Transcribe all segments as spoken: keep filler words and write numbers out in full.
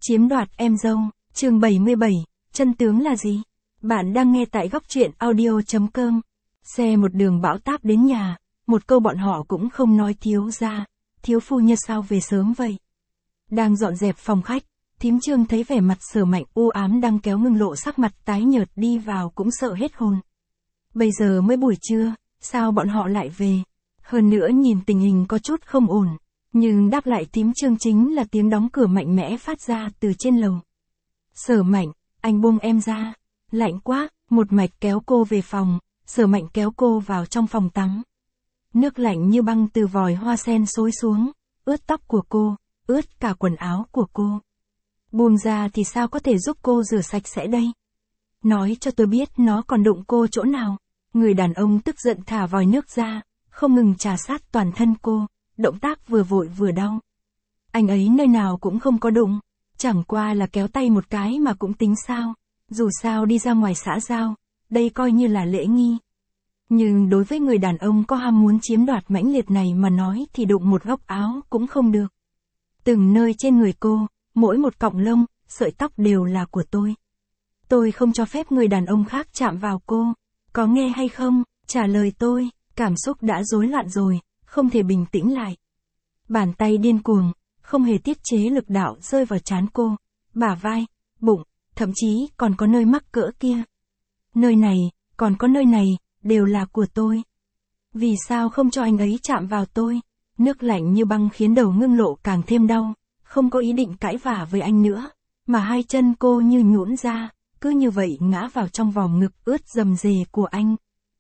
Chiếm đoạt em dâu, chương bảy mươi bảy, chân tướng là gì? Bạn đang nghe tại góc truyện audio.com. Xe một đường bão táp đến nhà, một câu bọn họ cũng không nói thiếu ra. Thiếu phu nhân sao về sớm vậy? Đang dọn dẹp phòng khách, thím Trương thấy vẻ mặt Sở Mạnh u ám đang kéo Ngưng Lộ sắc mặt tái nhợt đi vào cũng sợ hết hồn. Bây giờ mới buổi trưa, sao bọn họ lại về? Hơn nữa nhìn tình hình có chút không ổn. Nhưng đáp lại thím Trương chính là tiếng đóng cửa mạnh mẽ phát ra từ trên lầu. Sở Mạnh, anh buông em ra. Lạnh quá, một mạch kéo cô về phòng, Sở Mạnh kéo cô vào trong phòng tắm. Nước lạnh như băng từ vòi hoa sen xối xuống, ướt tóc của cô, ướt cả quần áo của cô. Buông ra thì sao có thể giúp cô rửa sạch sẽ đây? Nói cho tôi biết nó còn đụng cô chỗ nào. Người đàn ông tức giận thả vòi nước ra, không ngừng trà sát toàn thân cô, động tác vừa vội vừa đau. Anh ấy nơi nào cũng không có đụng, chẳng qua là kéo tay một cái mà cũng tính sao, dù sao đi ra ngoài xã giao, đây coi như là lễ nghi. Nhưng đối với người đàn ông có ham muốn chiếm đoạt mãnh liệt này mà nói thì đụng một góc áo cũng không được. Từng nơi trên người cô, mỗi một cọng lông, sợi tóc đều là của tôi. Tôi không cho phép người đàn ông khác chạm vào cô, có nghe hay không? Trả lời tôi, cảm xúc đã rối loạn rồi, không thể bình tĩnh lại. Bàn tay điên cuồng, không hề tiết chế lực đạo rơi vào trán cô, bả vai, bụng, thậm chí còn có nơi mắc cỡ kia. Nơi này, còn có nơi này, đều là của tôi. Vì sao không cho anh ấy chạm vào tôi? Nước lạnh như băng khiến đầu Ngưng Lộ càng thêm đau, không có ý định cãi vả với anh nữa, mà hai chân cô như nhũn ra, cứ như vậy ngã vào trong vòng ngực ướt rầm rề của anh.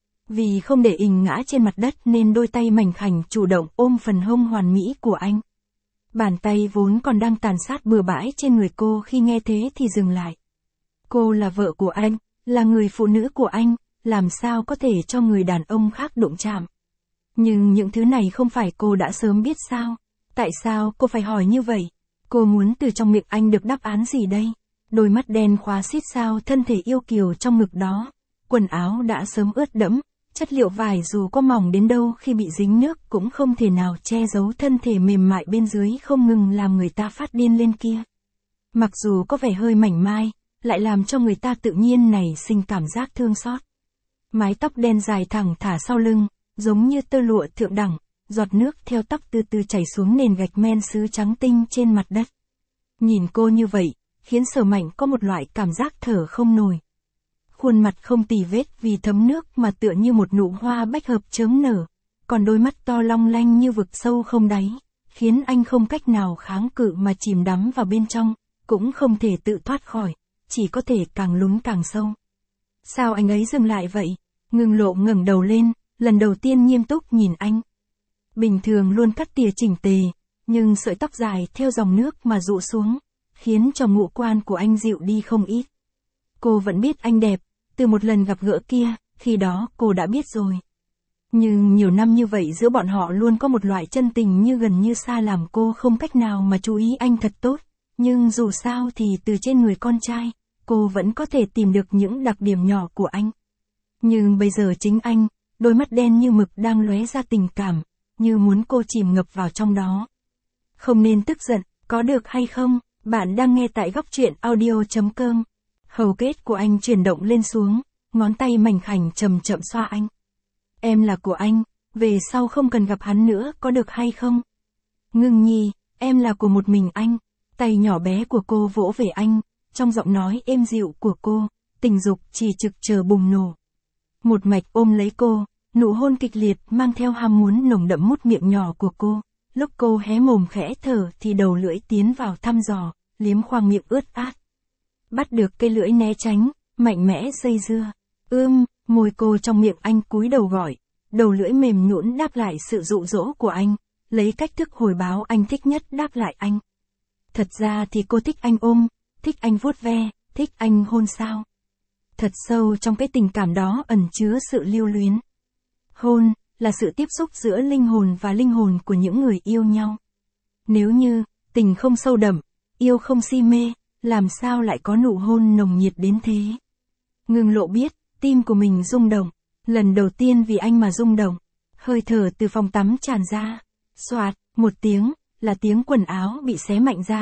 Vì không để ình ngã trên mặt đất nên đôi tay mảnh khảnh chủ động ôm phần hông hoàn mỹ của anh. Bàn tay vốn còn đang tàn sát bừa bãi trên người cô khi nghe thế thì dừng lại. Cô là vợ của anh, là người phụ nữ của anh, làm sao có thể cho người đàn ông khác đụng chạm. Nhưng những thứ này không phải cô đã sớm biết sao? Tại sao cô phải hỏi như vậy? Cô muốn từ trong miệng anh được đáp án gì đây? Đôi mắt đen khóa xít sao thân thể yêu kiều trong ngực đó. Quần áo đã sớm ướt đẫm, chất liệu vải dù có mỏng đến đâu khi bị dính nước cũng không thể nào che giấu thân thể mềm mại bên dưới không ngừng làm người ta phát điên lên kia. Mặc dù có vẻ hơi mảnh mai, lại làm cho người ta tự nhiên nảy sinh cảm giác thương xót. Mái tóc đen dài thẳng thả sau lưng, giống như tơ lụa thượng đẳng, giọt nước theo tóc từ từ chảy xuống nền gạch men sứ trắng tinh trên mặt đất. Nhìn cô như vậy, khiến Sở Mạnh có một loại cảm giác thở không nổi. Khuôn mặt không tì vết vì thấm nước mà tựa như một nụ hoa bách hợp chớm nở, còn đôi mắt to long lanh như vực sâu không đáy, khiến anh không cách nào kháng cự mà chìm đắm vào bên trong, cũng không thể tự thoát khỏi, chỉ có thể càng lún càng sâu. Sao anh ấy dừng lại vậy? Ngưng Lộ ngẩng đầu lên, lần đầu tiên nghiêm túc nhìn anh. Bình thường luôn cắt tỉa chỉnh tề, nhưng sợi tóc dài theo dòng nước mà rụ xuống, khiến cho ngũ quan của anh dịu đi không ít. Cô vẫn biết anh đẹp, từ một lần gặp gỡ kia, khi đó cô đã biết rồi. Nhưng nhiều năm như vậy giữa bọn họ luôn có một loại chân tình như gần như xa làm cô không cách nào mà chú ý anh thật tốt. Nhưng dù sao thì từ trên người con trai, cô vẫn có thể tìm được những đặc điểm nhỏ của anh. Nhưng bây giờ chính anh, đôi mắt đen như mực đang lóe ra tình cảm, như muốn cô chìm ngập vào trong đó. Không nên tức giận, có được hay không? Bạn đang nghe tại góc truyện audio.com. Hầu kết của anh chuyển động lên xuống, ngón tay mảnh khảnh chậm chậm xoa anh. Em là của anh, về sau không cần gặp hắn nữa có được hay không? Ngưng Nhi, em là của một mình anh. Tay nhỏ bé của cô vỗ về anh, trong giọng nói êm dịu của cô, tình dục chỉ trực chờ bùng nổ. Một mạch ôm lấy cô, nụ hôn kịch liệt mang theo ham muốn nồng đậm mút miệng nhỏ của cô. Lúc cô hé mồm khẽ thở thì đầu lưỡi tiến vào thăm dò, liếm khoang miệng ướt át. Bắt được cây lưỡi né tránh, mạnh mẽ dây dưa. Ưm, môi cô trong miệng anh cúi đầu gọi, đầu lưỡi mềm nhũn đáp lại sự dụ dỗ của anh, lấy cách thức hồi báo anh thích nhất đáp lại anh. Thật ra thì cô thích anh ôm, thích anh vuốt ve, thích anh hôn sao. Thật sâu trong cái tình cảm đó ẩn chứa sự lưu luyến. Hôn, là sự tiếp xúc giữa linh hồn và linh hồn của những người yêu nhau. Nếu như, tình không sâu đậm, yêu không si mê, làm sao lại có nụ hôn nồng nhiệt đến thế? Ngưng Lộ biết, tim của mình rung động, lần đầu tiên vì anh mà rung động. Hơi thở từ phòng tắm tràn ra, xoạt, một tiếng, là tiếng quần áo bị xé mạnh ra,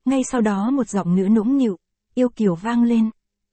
ngay sau đó một giọng nữ nũng nịu, yêu kiều vang lên.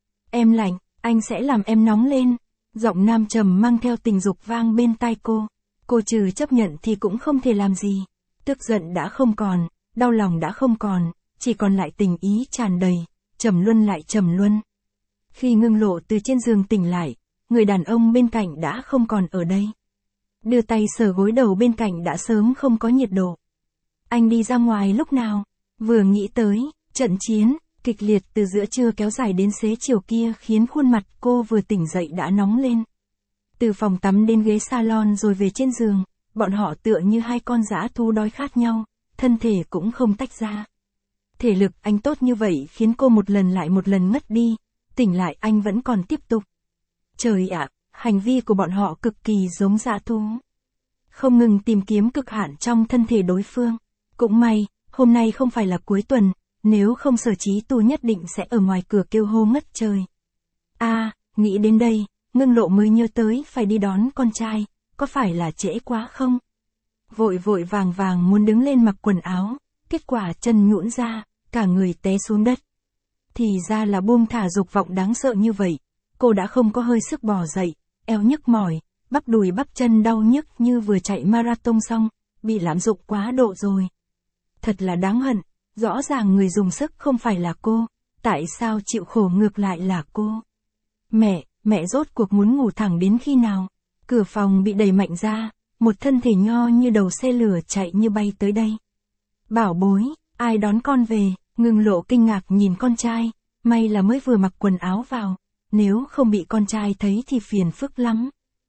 Em lạnh, anh sẽ làm em nóng lên. Giọng nam trầm mang theo tình dục vang bên tai cô. Cô trừ chấp nhận thì cũng không thể làm gì. Tức giận đã không còn, đau lòng đã không còn, chỉ còn lại tình ý tràn đầy, trầm luân lại trầm luân. Khi Ngưng Lộ từ trên giường tỉnh lại, người đàn ông bên cạnh đã không còn ở đây. Đưa tay sờ gối đầu bên cạnh đã sớm không có nhiệt độ. Anh đi ra ngoài lúc nào? Vừa nghĩ tới, trận chiến kịch liệt từ giữa trưa kéo dài đến xế chiều kia khiến khuôn mặt cô vừa tỉnh dậy đã nóng lên. Từ phòng tắm đến ghế salon rồi về trên giường, bọn họ tựa như hai con dã thú đói khát nhau, thân thể cũng không tách ra. Thể lực anh tốt như vậy khiến cô một lần lại một lần ngất đi, tỉnh lại anh vẫn còn tiếp tục. Trời ạ, hành vi của bọn họ cực kỳ giống dã thú. Không ngừng tìm kiếm cực hạn trong thân thể đối phương. Cũng may, hôm nay không phải là cuối tuần, nếu không Sở Chí Tu nhất định sẽ ở ngoài cửa kêu hô ngất trời. A, à, nghĩ đến đây, Ngưng Lộ mới nhớ tới phải đi đón con trai, có phải là trễ quá không? Vội vội vàng vàng muốn đứng lên mặc quần áo, kết quả chân nhũn ra, cả người té xuống đất. Thì ra là buông thả dục vọng đáng sợ như vậy, cô đã không có hơi sức bò dậy, eo nhức mỏi, bắp đùi bắp chân đau nhức như vừa chạy marathon xong, bị lạm dụng quá độ rồi. Thật là đáng hận, rõ ràng người dùng sức không phải là cô, tại sao chịu khổ ngược lại là cô? Mẹ, mẹ rốt cuộc muốn ngủ thẳng đến khi nào? Cửa phòng bị đẩy mạnh ra, một thân thể nho như đầu xe lửa chạy như bay tới đây. Bảo bối, ai đón con về? Ngưng Lộ kinh ngạc nhìn con trai, may là mới vừa mặc quần áo vào, nếu không bị con trai thấy thì phiền phức lắm.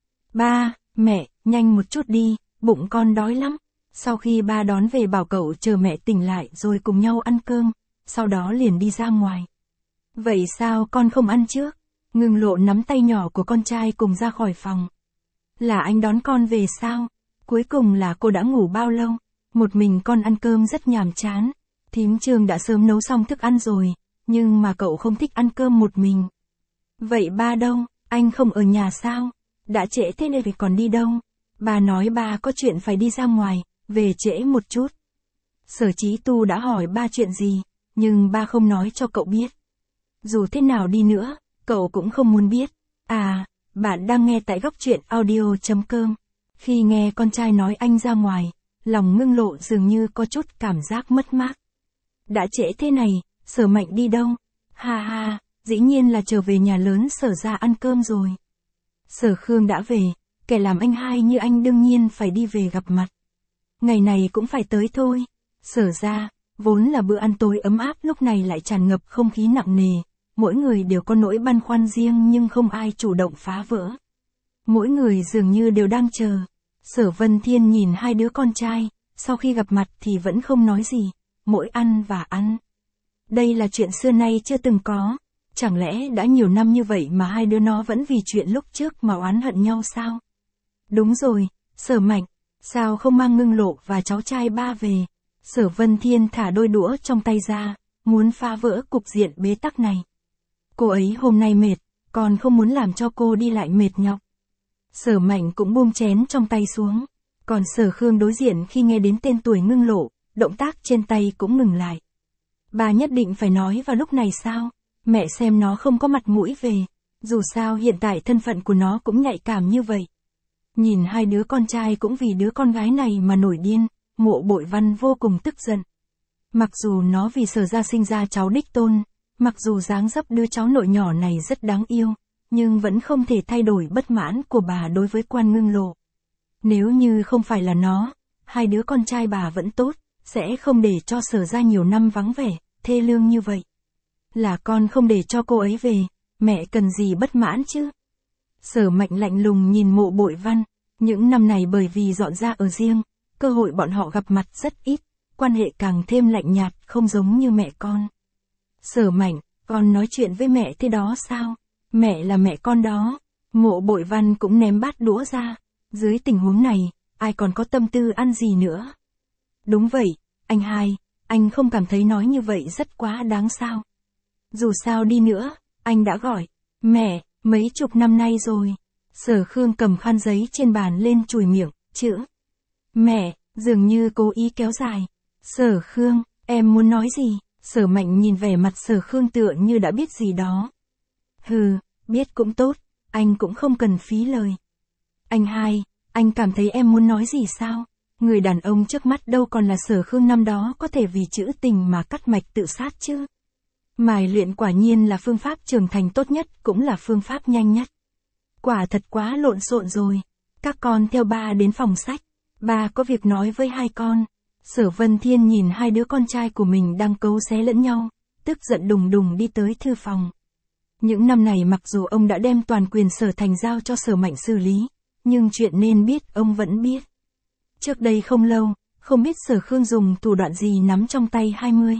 Ba, mẹ, nhanh một chút đi, bụng con đói lắm. Sau khi ba đón về bảo cậu chờ mẹ tỉnh lại rồi cùng nhau ăn cơm, sau đó liền đi ra ngoài. Vậy sao con không ăn trước? Ngưng Lộ nắm tay nhỏ của con trai cùng ra khỏi phòng. Là anh đón con về sao? Cuối cùng là cô đã ngủ bao lâu? Một mình con ăn cơm rất nhàm chán. Thím Trương đã sớm nấu xong thức ăn rồi, nhưng mà cậu không thích ăn cơm một mình. Vậy ba đâu? Anh không ở nhà sao? Đã trễ thế này thì còn đi đâu? Bà nói ba có chuyện phải đi ra ngoài, về trễ một chút. Sở Chí Tu đã hỏi ba chuyện gì, nhưng ba không nói cho cậu biết. Dù thế nào đi nữa, cậu cũng không muốn biết. À, bạn đang nghe tại góc truyện audio chấm com. Khi nghe con trai nói anh ra ngoài, lòng Ngưng Lộ dường như có chút cảm giác mất mát. Đã trễ thế này, Sở Mạnh đi đâu? Ha ha, dĩ nhiên là trở về nhà lớn Sở ra ăn cơm rồi. Sở Khương đã về, kẻ làm anh hai như anh đương nhiên phải đi về gặp mặt. Ngày này cũng phải tới thôi. Sở ra, vốn là bữa ăn tối ấm áp lúc này lại tràn ngập không khí nặng nề. Mỗi người đều có nỗi băn khoăn riêng nhưng không ai chủ động phá vỡ. Mỗi người dường như đều đang chờ. Sở Vân Thiên nhìn hai đứa con trai, sau khi gặp mặt thì vẫn không nói gì, mỗi ăn và ăn. Đây là chuyện xưa nay chưa từng có. Chẳng lẽ đã nhiều năm như vậy mà hai đứa nó vẫn vì chuyện lúc trước mà oán hận nhau sao? Đúng rồi, Sở Mạnh, sao không mang Ngưng Lộ và cháu trai ba về? Sở Vân Thiên thả đôi đũa trong tay ra, muốn phá vỡ cục diện bế tắc này. Cô ấy hôm nay mệt, còn không muốn làm cho cô đi lại mệt nhọc. Sở Mạnh cũng buông chén trong tay xuống, còn Sở Khương đối diện khi nghe đến tên tuổi Ngưng Lộ, động tác trên tay cũng ngừng lại. Bà nhất định phải nói vào lúc này sao? Mẹ xem nó không có mặt mũi về, dù sao hiện tại thân phận của nó cũng nhạy cảm như vậy. Nhìn hai đứa con trai cũng vì đứa con gái này mà nổi điên, Mộ Bội Văn vô cùng tức giận. Mặc dù nó vì Sở ra sinh ra cháu đích tôn, mặc dù dáng dấp đứa cháu nội nhỏ này rất đáng yêu, nhưng vẫn không thể thay đổi bất mãn của bà đối với Quan Ngưng Lộ. Nếu như không phải là nó, hai đứa con trai bà vẫn tốt, sẽ không để cho Sở ra nhiều năm vắng vẻ, thê lương như vậy. Là con không để cho cô ấy về, mẹ cần gì bất mãn chứ? Sở Mạnh lạnh lùng nhìn Mộ Bội Văn, những năm này bởi vì dọn ra ở riêng, cơ hội bọn họ gặp mặt rất ít, quan hệ càng thêm lạnh nhạt, không giống như mẹ con. Sở Mạnh, con nói chuyện với mẹ thế đó sao? Mẹ là mẹ con đó. Mộ Bội Văn cũng ném bát đũa ra. Dưới tình huống này, ai còn có tâm tư ăn gì nữa? Đúng vậy, anh hai, anh không cảm thấy nói như vậy rất quá đáng sao? Dù sao đi nữa, anh đã gọi mẹ mấy chục năm nay rồi. Sở Khương cầm khăn giấy trên bàn lên chùi miệng, chữ mẹ, dường như cố ý kéo dài. Sở Khương, em muốn nói gì? Sở Mạnh nhìn vẻ mặt Sở Khương tựa như đã biết gì đó. Hừ, biết cũng tốt, anh cũng không cần phí lời. Anh hai, anh cảm thấy em muốn nói gì sao? Người đàn ông trước mắt đâu còn là Sở Khương năm đó có thể vì chữ tình mà cắt mạch tự sát chứ. Mài luyện quả nhiên là phương pháp trưởng thành tốt nhất, cũng là phương pháp nhanh nhất. Quả thật quá lộn xộn rồi. Các con theo ba đến phòng sách. Ba có việc nói với hai con. Sở Vân Thiên nhìn hai đứa con trai của mình đang cấu xé lẫn nhau, tức giận đùng đùng đi tới thư phòng. Những năm này mặc dù ông đã đem toàn quyền Sở Thành giao cho Sở Mạnh xử lý, nhưng chuyện nên biết ông vẫn biết. Trước đây không lâu, không biết Sở Khương dùng thủ đoạn gì nắm trong tay hai mươi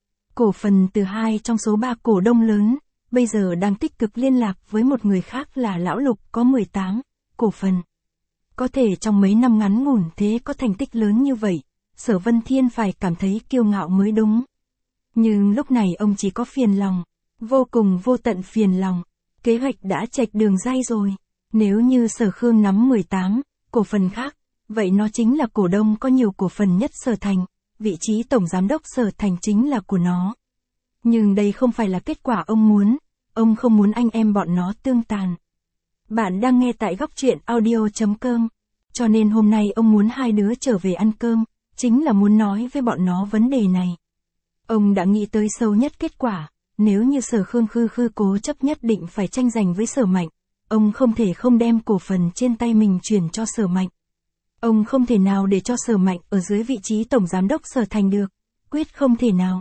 cổ phần từ hai trong số ba cổ đông lớn, bây giờ đang tích cực liên lạc với một người khác là Lão Lục có mười tám cổ phần. Có thể trong mấy năm ngắn ngủn thế có thành tích lớn như vậy, Sở Vân Thiên phải cảm thấy kiêu ngạo mới đúng. Nhưng lúc này ông chỉ có phiền lòng, vô cùng vô tận phiền lòng. Kế hoạch đã chệch đường ray rồi. Nếu như Sở Khương nắm mười tám cổ phần khác, vậy nó chính là cổ đông có nhiều cổ phần nhất Sở Thành, vị trí tổng giám đốc Sở Thành chính là của nó. Nhưng đây không phải là kết quả ông muốn, ông không muốn anh em bọn nó tương tàn. Bạn đang nghe tại góc truyện audio chấm com, cho nên hôm nay ông muốn hai đứa trở về ăn cơm, chính là muốn nói với bọn nó vấn đề này. Ông đã nghĩ tới sâu nhất kết quả, nếu như Sở Khương khư khư cố chấp nhất định phải tranh giành với Sở Mạnh, ông không thể không đem cổ phần trên tay mình chuyển cho Sở Mạnh. Ông không thể nào để cho Sở Mạnh ở dưới vị trí tổng giám đốc Sở Thành được, quyết không thể nào.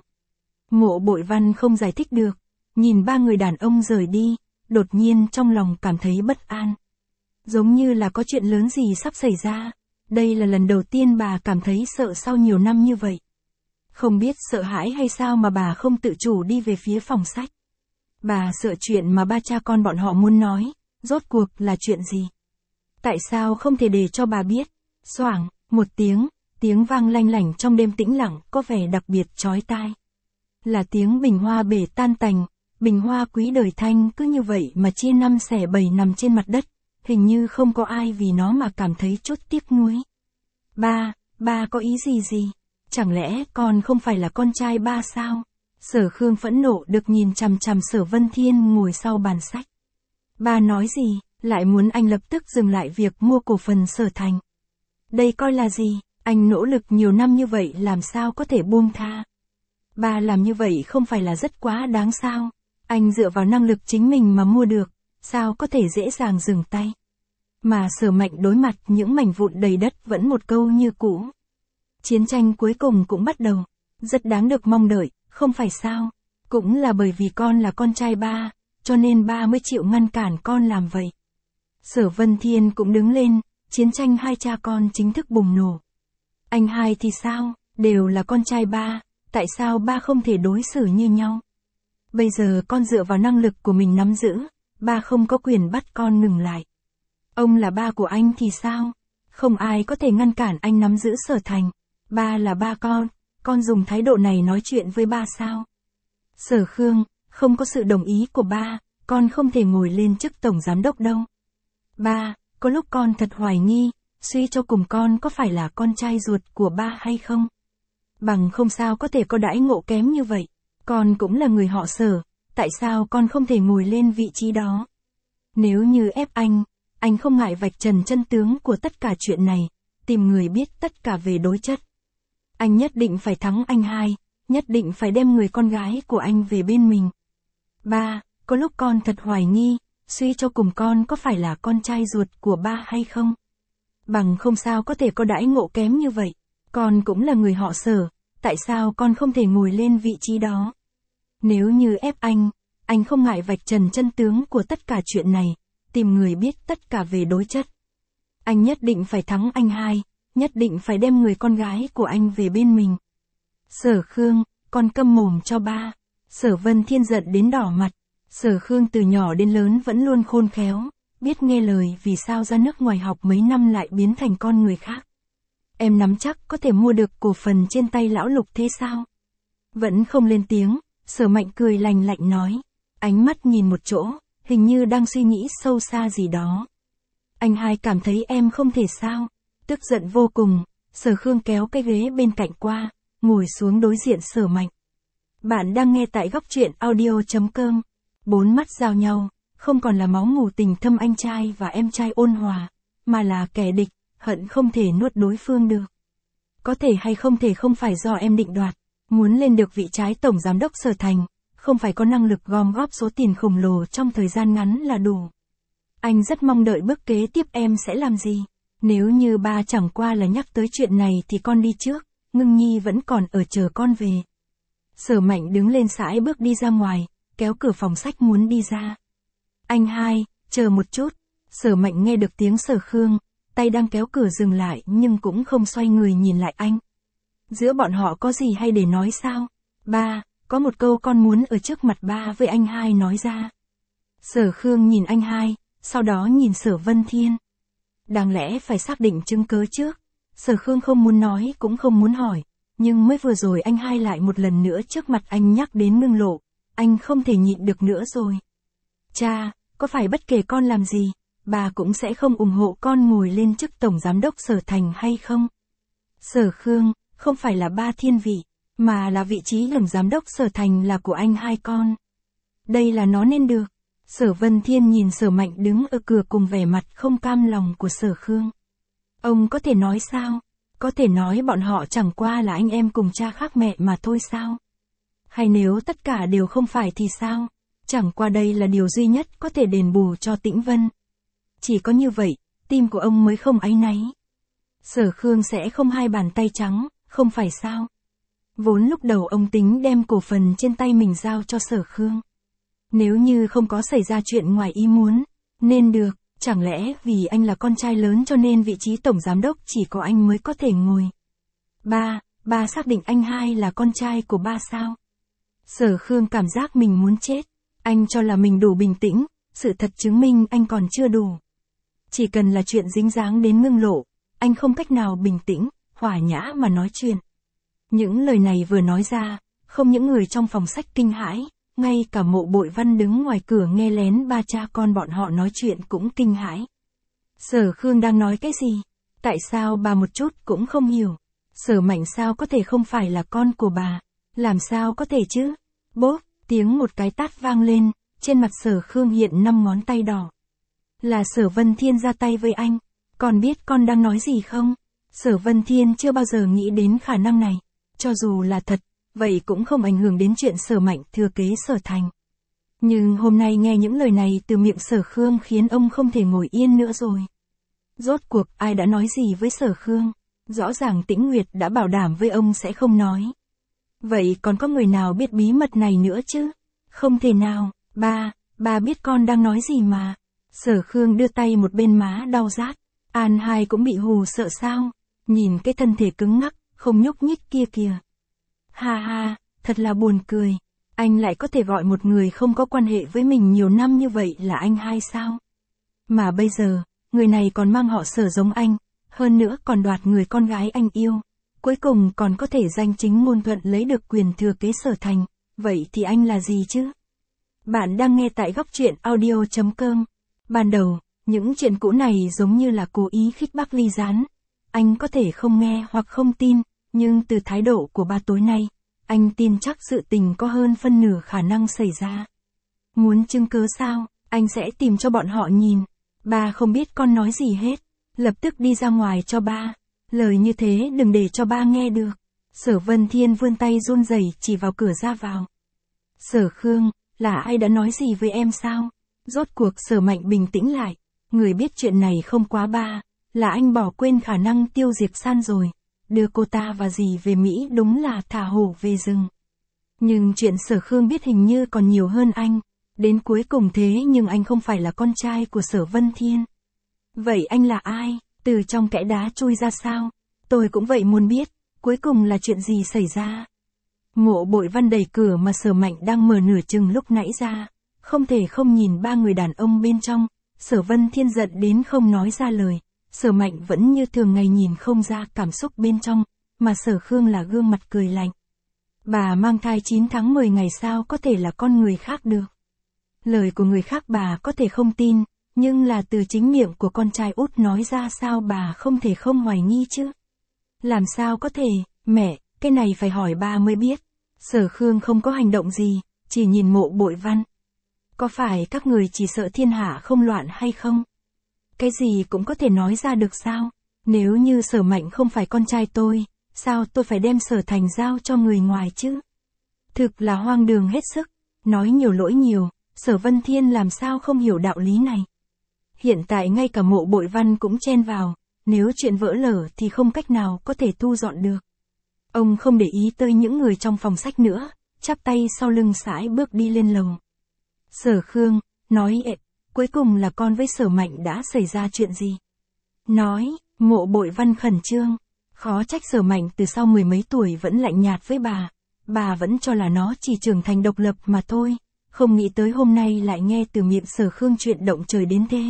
Mộ Bội Văn không giải thích được, nhìn ba người đàn ông rời đi, đột nhiên trong lòng cảm thấy bất an. Giống như là có chuyện lớn gì sắp xảy ra, đây là lần đầu tiên bà cảm thấy sợ sau nhiều năm như vậy. Không biết sợ hãi hay sao mà bà không tự chủ đi về phía phòng sách. Bà sợ chuyện mà ba cha con bọn họ muốn nói, rốt cuộc là chuyện gì? Tại sao không thể để cho bà biết? Xoảng, một tiếng, tiếng vang lanh lảnh trong đêm tĩnh lặng có vẻ đặc biệt chói tai. Là tiếng bình hoa bể tan tành, bình hoa quý đời thanh cứ như vậy mà chia năm xẻ bảy nằm trên mặt đất, hình như không có ai vì nó mà cảm thấy chút tiếc nuối. Ba, ba có ý gì gì? Chẳng lẽ con không phải là con trai ba sao? Sở Khương phẫn nộ được nhìn chằm chằm Sở Vân Thiên ngồi sau bàn sách. Ba nói gì, lại muốn anh lập tức dừng lại việc mua cổ phần Sở Thành. Đây coi là gì, anh nỗ lực nhiều năm như vậy làm sao có thể buông tha. Ba làm như vậy không phải là rất quá đáng sao? Anh dựa vào năng lực chính mình mà mua được, sao có thể dễ dàng dừng tay. Mà Sở Mạnh đối mặt những mảnh vụn đầy đất vẫn một câu như cũ. Chiến tranh cuối cùng cũng bắt đầu, rất đáng được mong đợi, không phải sao? Cũng là bởi vì con là con trai ba, cho nên ba mới chịu ngăn cản con làm vậy. Sở Vân Thiên cũng đứng lên, chiến tranh hai cha con chính thức bùng nổ. Anh hai thì sao, đều là con trai ba, tại sao ba không thể đối xử như nhau? Bây giờ con dựa vào năng lực của mình nắm giữ, ba không có quyền bắt con ngừng lại. Ông là ba của anh thì sao? Không ai có thể ngăn cản anh nắm giữ Sở Thành. Ba là ba con, con dùng thái độ này nói chuyện với ba sao? Sở Khương, không có sự đồng ý của ba, con không thể ngồi lên chức tổng giám đốc đâu. Ba, có lúc con thật hoài nghi, suy cho cùng con có phải là con trai ruột của ba hay không? Bằng không sao có thể có đãi ngộ kém như vậy. Con cũng là người họ Sở, tại sao con không thể ngồi lên vị trí đó? Nếu như ép anh, anh không ngại vạch trần chân tướng của tất cả chuyện này, tìm người biết tất cả về đối chất. Anh nhất định phải thắng anh hai, nhất định phải đem người con gái của anh về bên mình. Ba, có lúc con thật hoài nghi, suy cho cùng con có phải là con trai ruột của ba hay không? Bằng không sao có thể có đãi ngộ kém như vậy. Con cũng là người họ Sở, tại sao con không thể ngồi lên vị trí đó? Nếu như ép anh, anh không ngại vạch trần chân tướng của tất cả chuyện này, tìm người biết tất cả về đối chất. Anh nhất định phải thắng anh hai, nhất định phải đem người con gái của anh về bên mình. Sở Khương, con câm mồm cho ba. Sở Vân Thiên giận đến đỏ mặt. Sở Khương từ nhỏ đến lớn vẫn luôn khôn khéo, biết nghe lời, vì sao ra nước ngoài học mấy năm lại biến thành con người khác. Em nắm chắc có thể mua được cổ phần trên tay Lão Lục thế sao? Vẫn không lên tiếng, Sở Mạnh cười lành lạnh nói. Ánh mắt nhìn một chỗ, hình như đang suy nghĩ sâu xa gì đó. Anh hai cảm thấy em không thể sao? Tức giận vô cùng, Sở Khương kéo cái ghế bên cạnh qua, ngồi xuống đối diện Sở Mạnh. Bạn đang nghe tại góc truyện audio.com. Bốn mắt giao nhau, không còn là máu mủ tình thâm anh trai và em trai ôn hòa, mà là kẻ địch, hận không thể nuốt đối phương được. Có thể hay không thể không phải do em định đoạt, muốn lên được vị trái tổng giám đốc Sở Thành, không phải có năng lực gom góp số tiền khổng lồ trong thời gian ngắn là đủ. Anh rất mong đợi bước kế tiếp em sẽ làm gì. Nếu như ba chẳng qua là nhắc tới chuyện này thì con đi trước, Ngưng Nhi vẫn còn ở chờ con về. Sở Mạnh đứng lên sải bước đi ra ngoài, kéo cửa phòng sách muốn đi ra. Anh hai, chờ một chút. Sở Mạnh nghe được tiếng Sở Khương, tay đang kéo cửa dừng lại nhưng cũng không xoay người nhìn lại anh. Giữa bọn họ có gì hay để nói sao? Ba, có một câu con muốn ở trước mặt ba với anh hai nói ra. Sở Khương nhìn anh hai, sau đó nhìn Sở Vân Thiên. Đáng lẽ phải xác định chứng cớ trước. Sở Khương không muốn nói cũng không muốn hỏi, nhưng mới vừa rồi anh hai lại một lần nữa trước mặt anh nhắc đến Ngưng Lộ, anh không thể nhịn được nữa rồi. Cha, có phải bất kể con làm gì, bà cũng sẽ không ủng hộ con ngồi lên chức tổng giám đốc Sở Thành hay không? Sở Khương, không phải là ba thiên vị, mà là vị trí tổng giám đốc Sở Thành là của anh hai con. Đây là nó nên được. Sở Vân Thiên nhìn Sở Mạnh đứng ở cửa cùng vẻ mặt không cam lòng của Sở Khương. Ông có thể nói sao? Có thể nói bọn họ chẳng qua là anh em cùng cha khác mẹ mà thôi sao? Hay nếu tất cả đều không phải thì sao? Chẳng qua đây là điều duy nhất có thể đền bù cho Tĩnh Vân. Chỉ có như vậy, tim của ông mới không áy náy. Sở Khương sẽ không hai bàn tay trắng, không phải sao? Vốn lúc đầu ông tính đem cổ phần trên tay mình giao cho Sở Khương. Nếu như không có xảy ra chuyện ngoài ý muốn, nên được, chẳng lẽ vì anh là con trai lớn cho nên vị trí tổng giám đốc chỉ có anh mới có thể ngồi. Ba, ba xác định anh hai là con trai của ba sao? Sở Khương cảm giác mình muốn chết, anh cho là mình đủ bình tĩnh, sự thật chứng minh anh còn chưa đủ. Chỉ cần là chuyện dính dáng đến Ngưng Lộ, anh không cách nào bình tĩnh, hòa nhã mà nói chuyện. Những lời này vừa nói ra, không những người trong phòng sách kinh hãi, ngay cả Mộ Bội Văn đứng ngoài cửa nghe lén ba cha con bọn họ nói chuyện cũng kinh hãi. Sở Khương đang nói cái gì? Tại sao bà một chút cũng không hiểu? Sở Mạnh sao có thể không phải là con của bà? Làm sao có thể chứ? Bốp, tiếng một cái tát vang lên, trên mặt Sở Khương hiện năm ngón tay đỏ. Là Sở Vân Thiên ra tay với anh. Con biết con đang nói gì không? Sở Vân Thiên chưa bao giờ nghĩ đến khả năng này. Cho dù là thật, vậy cũng không ảnh hưởng đến chuyện Sở Mạnh thừa kế Sở Thành. Nhưng hôm nay nghe những lời này từ miệng Sở Khương khiến ông không thể ngồi yên nữa rồi. Rốt cuộc ai đã nói gì với Sở Khương? Rõ ràng Tĩnh Nguyệt đã bảo đảm với ông sẽ không nói. Vậy còn có người nào biết bí mật này nữa chứ? Không thể nào. Ba, ba biết con đang nói gì mà. Sở Khương đưa tay một bên má đau rát. An Hai cũng bị hù sợ sao? Nhìn cái thân thể cứng ngắc, không nhúc nhích kia kìa. Ha ha, thật là buồn cười. Anh lại có thể gọi một người không có quan hệ với mình nhiều năm như vậy là anh hai sao? Mà bây giờ, người này còn mang họ Sở giống anh, hơn nữa còn đoạt người con gái anh yêu. Cuối cùng còn có thể danh chính ngôn thuận lấy được quyền thừa kế Sở Thành, vậy thì anh là gì chứ? Bạn đang nghe tại góc truyện audio.com. Ban đầu, những chuyện cũ này giống như là cố ý khích bác ly gián. Anh có thể không nghe hoặc không tin, nhưng từ thái độ của ba tối nay, anh tin chắc sự tình có hơn phân nửa khả năng xảy ra. Muốn chứng cớ sao, anh sẽ tìm cho bọn họ nhìn. Ba không biết con nói gì hết, lập tức đi ra ngoài cho ba. Lời như thế đừng để cho ba nghe được. Sở Vân Thiên vươn tay run rẩy chỉ vào cửa ra vào. Sở Khương, là ai đã nói gì với em sao? Rốt cuộc Sở Mạnh bình tĩnh lại. Người biết chuyện này không quá ba, là anh bỏ quên khả năng tiêu diệt San rồi. Đưa cô ta và dì về Mỹ đúng là thả hổ về rừng. Nhưng chuyện Sở Khương biết hình như còn nhiều hơn anh. Đến cuối cùng thế nhưng anh không phải là con trai của Sở Vân Thiên. Vậy anh là ai? Từ trong kẽ đá chui ra sao? Tôi cũng vậy muốn biết, cuối cùng là chuyện gì xảy ra? Mộ Bội Văn đẩy cửa mà Sở Mạnh đang mở nửa chừng lúc nãy ra. Không thể không nhìn ba người đàn ông bên trong. Sở Vân Thiên giận đến không nói ra lời. Sở Mạnh vẫn như thường ngày nhìn không ra cảm xúc bên trong, mà Sở Khương là gương mặt cười lạnh. Bà mang thai chín tháng mười ngày sao có thể là con người khác được? Lời của người khác bà có thể không tin, nhưng là từ chính miệng của con trai út nói ra sao bà không thể không hoài nghi chứ? Làm sao có thể, mẹ, cái này phải hỏi ba mới biết. Sở Khương không có hành động gì, chỉ nhìn Mộ Bội Văn. Có phải các người chỉ sợ thiên hạ không loạn hay không? Cái gì cũng có thể nói ra được sao? Nếu như Sở Mạnh không phải con trai tôi, sao tôi phải đem Sở Thành giao cho người ngoài chứ? Thực là hoang đường hết sức, nói nhiều lỗi nhiều, Sở Vân Thiên làm sao không hiểu đạo lý này. Hiện tại ngay cả Mộ Bội Văn cũng chen vào, nếu chuyện vỡ lở thì không cách nào có thể thu dọn được. Ông không để ý tới những người trong phòng sách nữa, chắp tay sau lưng sải bước đi lên lầu. Sở Khương, nói ệ, cuối cùng là con với Sở Mạnh đã xảy ra chuyện gì? Nói, Mộ Bội Văn khẩn trương, khó trách Sở Mạnh từ sau mười mấy tuổi vẫn lạnh nhạt với bà, bà vẫn cho là nó chỉ trưởng thành độc lập mà thôi, không nghĩ tới hôm nay lại nghe từ miệng Sở Khương chuyện động trời đến thế.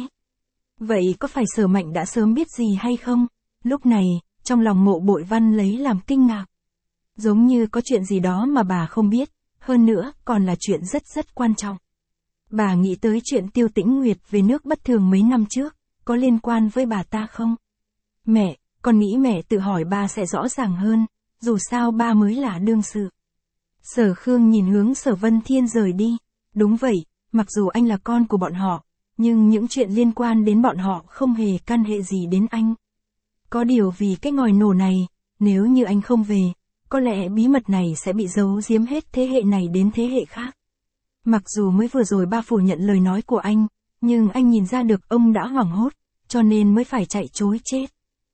Vậy có phải Sở Mạnh đã sớm biết gì hay không? Lúc này, trong lòng Mộ Bội Văn lấy làm kinh ngạc. Giống như có chuyện gì đó mà bà không biết, hơn nữa còn là chuyện rất rất quan trọng. Bà nghĩ tới chuyện Tiêu Tĩnh Nguyệt về nước bất thường mấy năm trước, có liên quan với bà ta không? Mẹ, con nghĩ mẹ tự hỏi ba sẽ rõ ràng hơn, dù sao ba mới là đương sự. Sở Khương nhìn hướng Sở Vân Thiên rời đi. Đúng vậy, mặc dù anh là con của bọn họ, nhưng những chuyện liên quan đến bọn họ không hề can hệ gì đến anh. Có điều vì cái ngòi nổ này, nếu như anh không về, có lẽ bí mật này sẽ bị giấu giếm hết thế hệ này đến thế hệ khác. Mặc dù mới vừa rồi ba phủ nhận lời nói của anh, nhưng anh nhìn ra được ông đã hoảng hốt, cho nên mới phải chạy trối chết.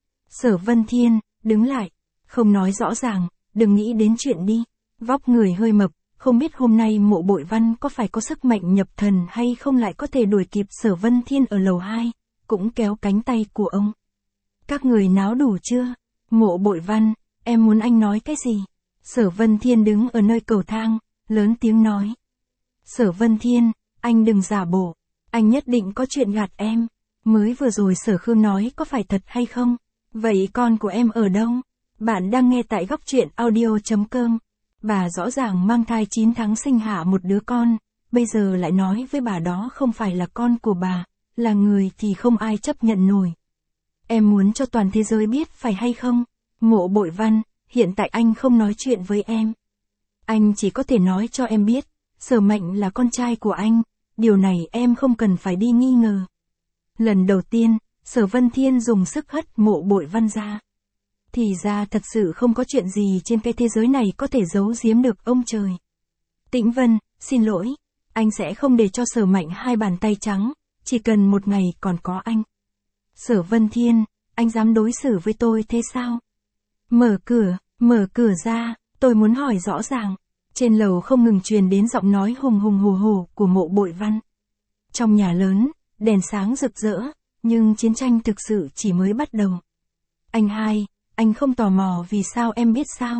Sở Vân Thiên, đứng lại, không nói rõ ràng, đừng nghĩ đến chuyện đi. Vóc người hơi mập, không biết hôm nay Mộ Bội Văn có phải có sức mạnh nhập thần hay không lại có thể đuổi kịp Sở Vân Thiên ở lầu hai, cũng kéo cánh tay của ông. Các người náo đủ chưa? Mộ Bội Văn, em muốn anh nói cái gì? Sở Vân Thiên đứng ở nơi cầu thang, lớn tiếng nói. Sở Vân Thiên, anh đừng giả bộ, anh nhất định có chuyện gạt em. Mới vừa rồi Sở Khương nói có phải thật hay không? Vậy con của em ở đâu? Bạn đang nghe tại góc truyện audio chấm com. Bà rõ ràng mang thai chín tháng sinh hạ một đứa con, bây giờ lại nói với bà đó không phải là con của bà, là người thì không ai chấp nhận nổi. Em muốn cho toàn thế giới biết phải hay không? Mộ Bội Văn, hiện tại anh không nói chuyện với em. Anh chỉ có thể nói cho em biết, Sở Mạnh là con trai của anh, điều này em không cần phải đi nghi ngờ. Lần đầu tiên, Sở Vân Thiên dùng sức hất Mộ Bội Văn ra. Thì ra thật sự không có chuyện gì trên cái thế giới này có thể giấu giếm được ông trời. Tĩnh Vân, xin lỗi, anh sẽ không để cho Sở Mạnh hai bàn tay trắng, chỉ cần một ngày còn có anh. Sở Vân Thiên, anh dám đối xử với tôi thế sao? Mở cửa, mở cửa ra, tôi muốn hỏi rõ ràng. Trên lầu không ngừng truyền đến giọng nói hùng hùng hổ hổ của Mộ Bội Văn. Trong nhà lớn, đèn sáng rực rỡ, nhưng chiến tranh thực sự chỉ mới bắt đầu. Anh hai, anh không tò mò vì sao em biết sao?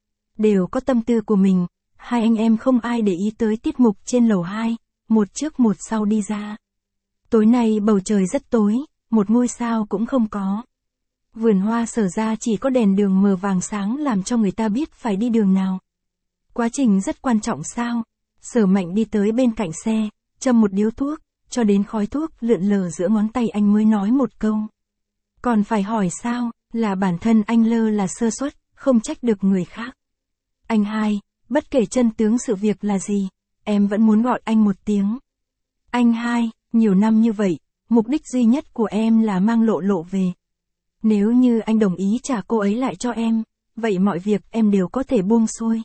Đều có tâm tư của mình, hai anh em không ai để ý tới tiết mục trên lầu hai, một trước một sau đi ra. Tối nay bầu trời rất tối, một ngôi sao cũng không có. Vườn hoa Sở ra chỉ có đèn đường mờ vàng sáng làm cho người ta biết phải đi đường nào. Quá trình rất quan trọng sao? Sở Mạnh đi tới bên cạnh xe, châm một điếu thuốc, cho đến khói thuốc lượn lờ giữa ngón tay anh mới nói một câu. Còn phải hỏi sao, là bản thân anh lơ là sơ suất, không trách được người khác. Anh hai, bất kể chân tướng sự việc là gì, em vẫn muốn gọi anh một tiếng. Anh hai, nhiều năm như vậy, mục đích duy nhất của em là mang Lộ Lộ về. Nếu như anh đồng ý trả cô ấy lại cho em, vậy mọi việc em đều có thể buông xuôi.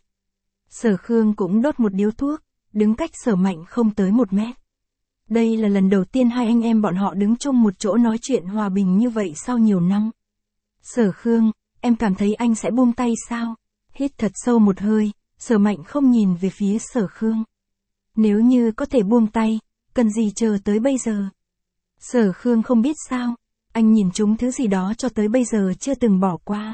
Sở Khương cũng đốt một điếu thuốc, đứng cách Sở Mạnh không tới một mét. Đây là lần đầu tiên hai anh em bọn họ đứng chung một chỗ nói chuyện hòa bình như vậy sau nhiều năm. Sở Khương, em cảm thấy anh sẽ buông tay sao? Hít thật sâu một hơi, Sở Mạnh không nhìn về phía Sở Khương. Nếu như có thể buông tay, cần gì chờ tới bây giờ? Sở Khương không biết sao, anh nhìn chúng thứ gì đó cho tới bây giờ chưa từng bỏ qua.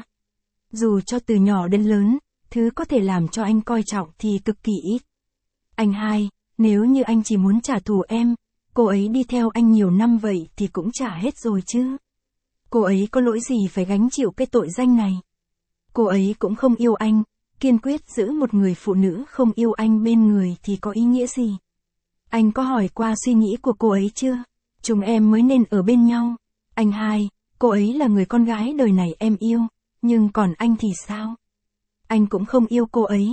Dù cho từ nhỏ đến lớn, thứ có thể làm cho anh coi trọng thì cực kỳ ít. Anh hai, nếu như anh chỉ muốn trả thù em, cô ấy đi theo anh nhiều năm vậy thì cũng trả hết rồi chứ. Cô ấy có lỗi gì phải gánh chịu cái tội danh này? Cô ấy cũng không yêu anh, kiên quyết giữ một người phụ nữ không yêu anh bên người thì có ý nghĩa gì? Anh có hỏi qua suy nghĩ của cô ấy chưa? Chúng em mới nên ở bên nhau. Anh hai, cô ấy là người con gái đời này em yêu, nhưng còn anh thì sao? Anh cũng không yêu cô ấy,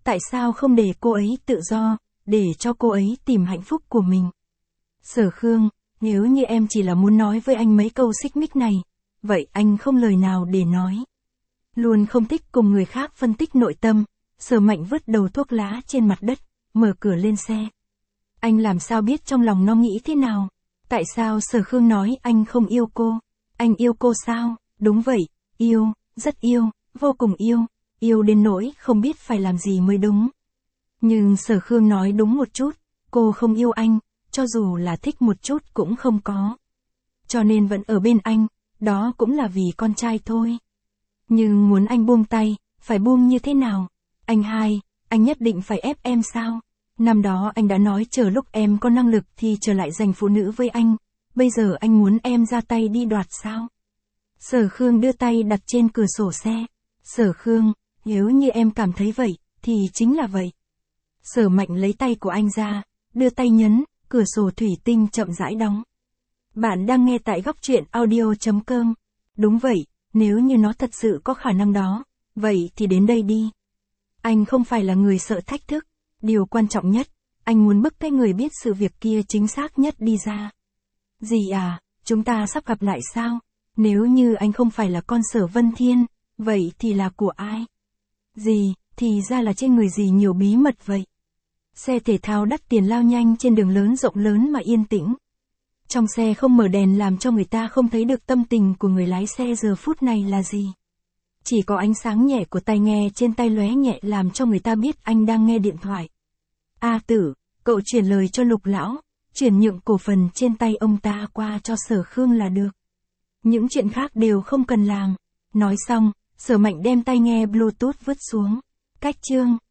Tại sao không để cô ấy tự do, để cho cô ấy tìm hạnh phúc của mình? Sở Khương, nếu như em chỉ là muốn nói với anh mấy câu xích mích này, vậy anh không lời nào để nói. Luôn không thích cùng người khác phân tích nội tâm, Sở Mạnh vứt đầu thuốc lá trên mặt đất, mở cửa lên xe. Anh làm sao biết trong lòng nó nghĩ thế nào? Tại sao Sở Khương nói anh không yêu cô? Anh yêu cô sao? Đúng vậy, yêu, rất yêu, vô cùng yêu, yêu đến nỗi không biết phải làm gì mới đúng. Nhưng Sở Khương nói đúng một chút, cô không yêu anh, cho dù là thích một chút cũng không có. Cho nên vẫn ở bên anh, đó cũng là vì con trai thôi. Nhưng muốn anh buông tay, phải buông như thế nào? Anh hai, anh nhất định phải ép em sao? Năm đó anh đã nói chờ lúc em có năng lực thì trở lại giành phụ nữ với anh, bây giờ anh muốn em ra tay đi đoạt sao? Sở Khương đưa tay đặt trên cửa sổ xe. Sở Khương, nếu như em cảm thấy vậy, thì chính là vậy. Sở Mạnh lấy tay của anh ra, đưa tay nhấn, cửa sổ thủy tinh chậm rãi đóng. Bạn đang nghe tại góc truyện audio chấm com. Đúng vậy, nếu như nó thật sự có khả năng đó, vậy thì đến đây đi. Anh không phải là người sợ thách thức. Điều quan trọng nhất, anh muốn bức cái người biết sự việc kia chính xác nhất đi ra. Dì à, chúng ta sắp gặp lại sao? Nếu như anh không phải là con Sở Vân Thiên, vậy thì là của ai? Dì, thì ra là trên người dì nhiều bí mật vậy. Xe thể thao đắt tiền lao nhanh trên đường lớn rộng lớn mà yên tĩnh. Trong xe không mở đèn làm cho người ta không thấy được tâm tình của người lái xe giờ phút này là gì. Chỉ có ánh sáng nhẹ của tai nghe trên tay lóe nhẹ làm cho người ta biết anh đang nghe điện thoại. A Tử, cậu chuyển lời cho Lục lão, chuyển nhượng cổ phần trên tay ông ta qua cho Sở Khương là được. Những chuyện khác đều không cần làm. Nói xong, Sở Mạnh đem tai nghe Bluetooth vứt xuống. Cách chương.